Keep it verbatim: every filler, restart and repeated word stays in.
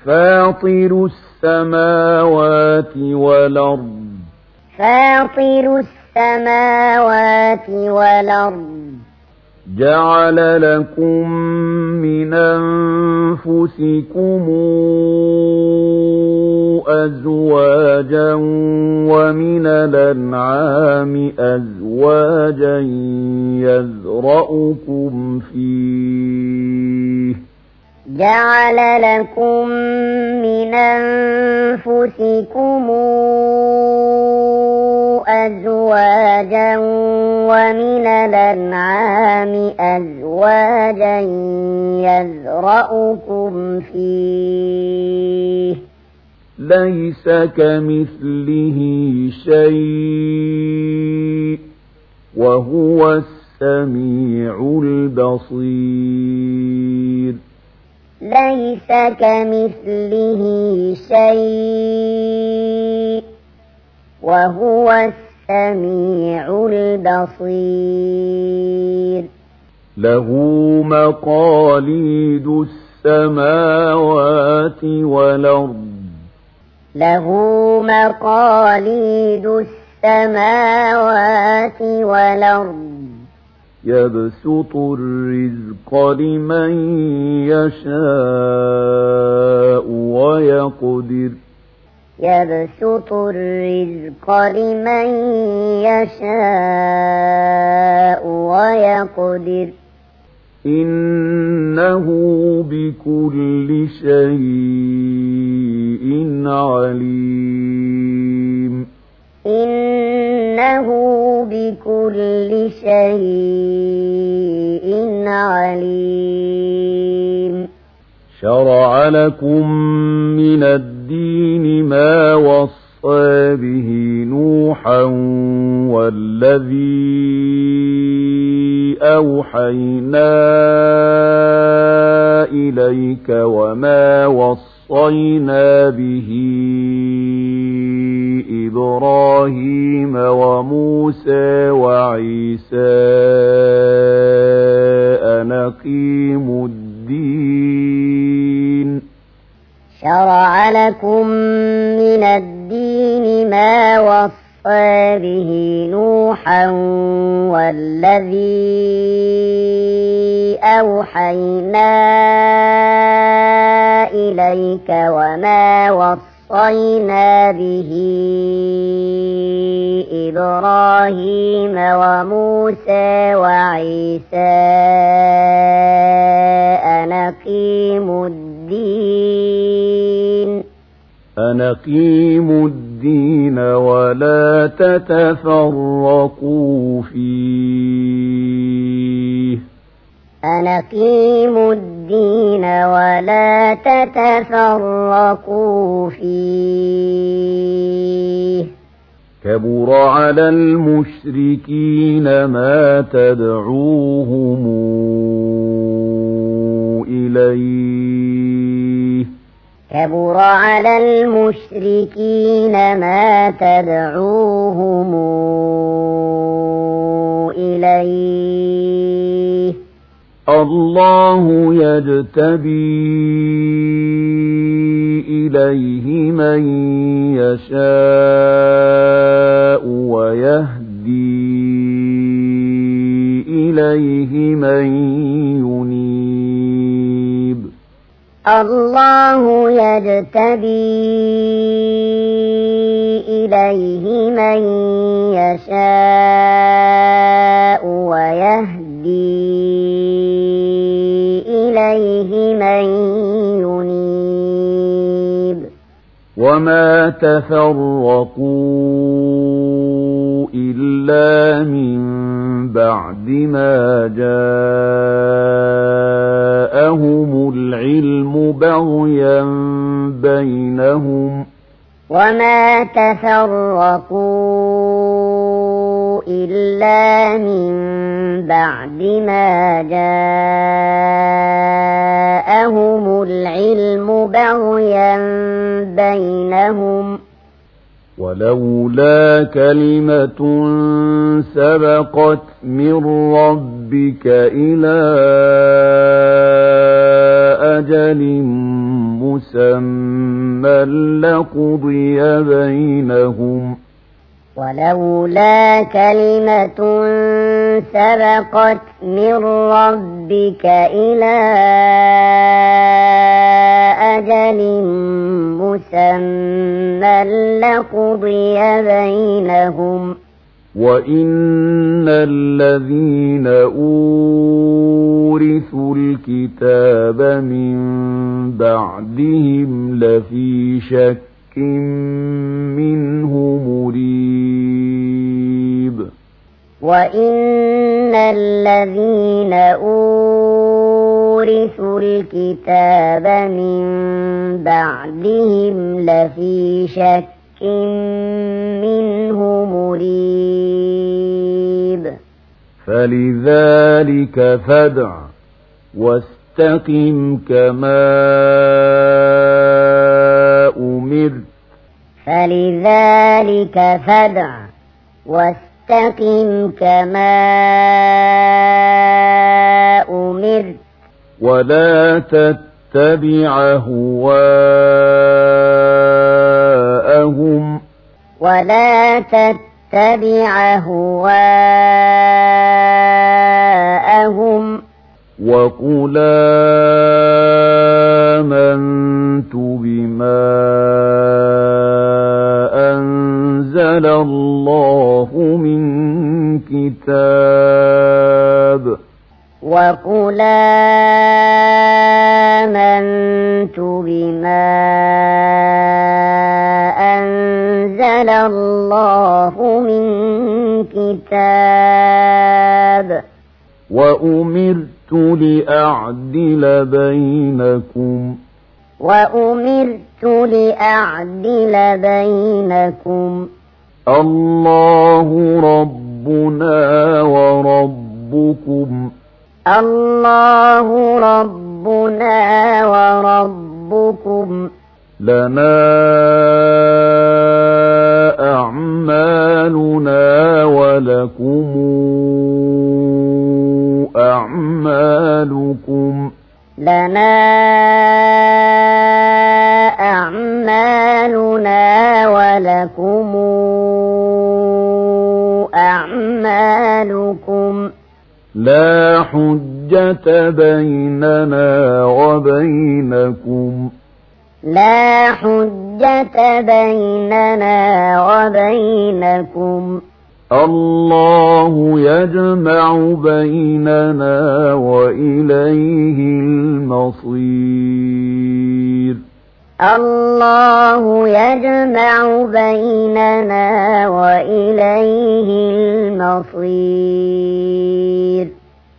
فاطر السماوات والأرض فاطر السماوات والأرض جعل لكم من أنفسكم أزواجا ومن الأنعام أزواجا يذرأكم فيه جعل لكم من أنفسكم أزواجا ومن الأنعام أزواجا يذرأكم فيه ليس كمثله شيء وهو السميع البصير ليس كمثله شيء وهو السميع البصير له مقاليد السماوات والأرض له مقاليد السماوات والأرض يبسط الرزق لمن يشاء ويقدر يبسط الرزق لمن يشاء ويقدر إنه بكل شيء عليم إنه بكل شيء عليم شرع لكم من الدين ما وصى به نوحا والذي أوحينا إليك وما وصينا به إبراهيم وموسى وعيسى أن أقيموا الدين شرع لكم من الدين ما وصى به نوحا والذي أوحينا إليك وما وصينا به إبراهيم وموسى وعيسى أن أقيموا الدين أن أقيموا الدين ولا تتفرقوا فيه أن أقيموا الدين ولا تتفرقوا فيه كبر على المشركين ما تدعوهم إليه كبر على المشركين ما تدعوهم إليه الله يجتبي إليه من يشاء ويهدي إليه من ينيب الله يجتبي إليه من يشاء ويهدي إليه من ينيب وما تفرقوا إلا من بعد ما جاءهم العلم بغيا بينهم وما تفرقوا إلا من بعد ما جاءهم العلم بغيا بينهم ولولا كلمة سبقت من ربك إلى أجل مسمى لقضي بينهم ولولا كلمة سبقت من ربك إلى أجل مسمى لقضي بينهم وإن الذين أورثوا الكتاب من بعدهم لفي شك منه مريب وإن الذين أورثوا الكتاب من بعدهم لفي شك منه مريب فلذلك فادع واستقم كما أمرت فلذلك فادع واستقم كما أمرت ولا تتبع أهواءهم ولا تتبع أهواءهم وقل آمنت بما أنزل الله من كتاب وقل آمنت بما أنزل الله من كتاب وأمرت لأعدل بينكم وأمرت لأعدل بينكم الله ربنا وربكم الله ربنا وربكم لنا أعمالنا ولكم أعمالكم لنا أعمالنا ولكم أعمالكم لا حجة بيننا وبينكم لا حجة بيننا وبينكم الله يجمع بيننا وإليه المصير الله يجمع بيننا وإليه المصير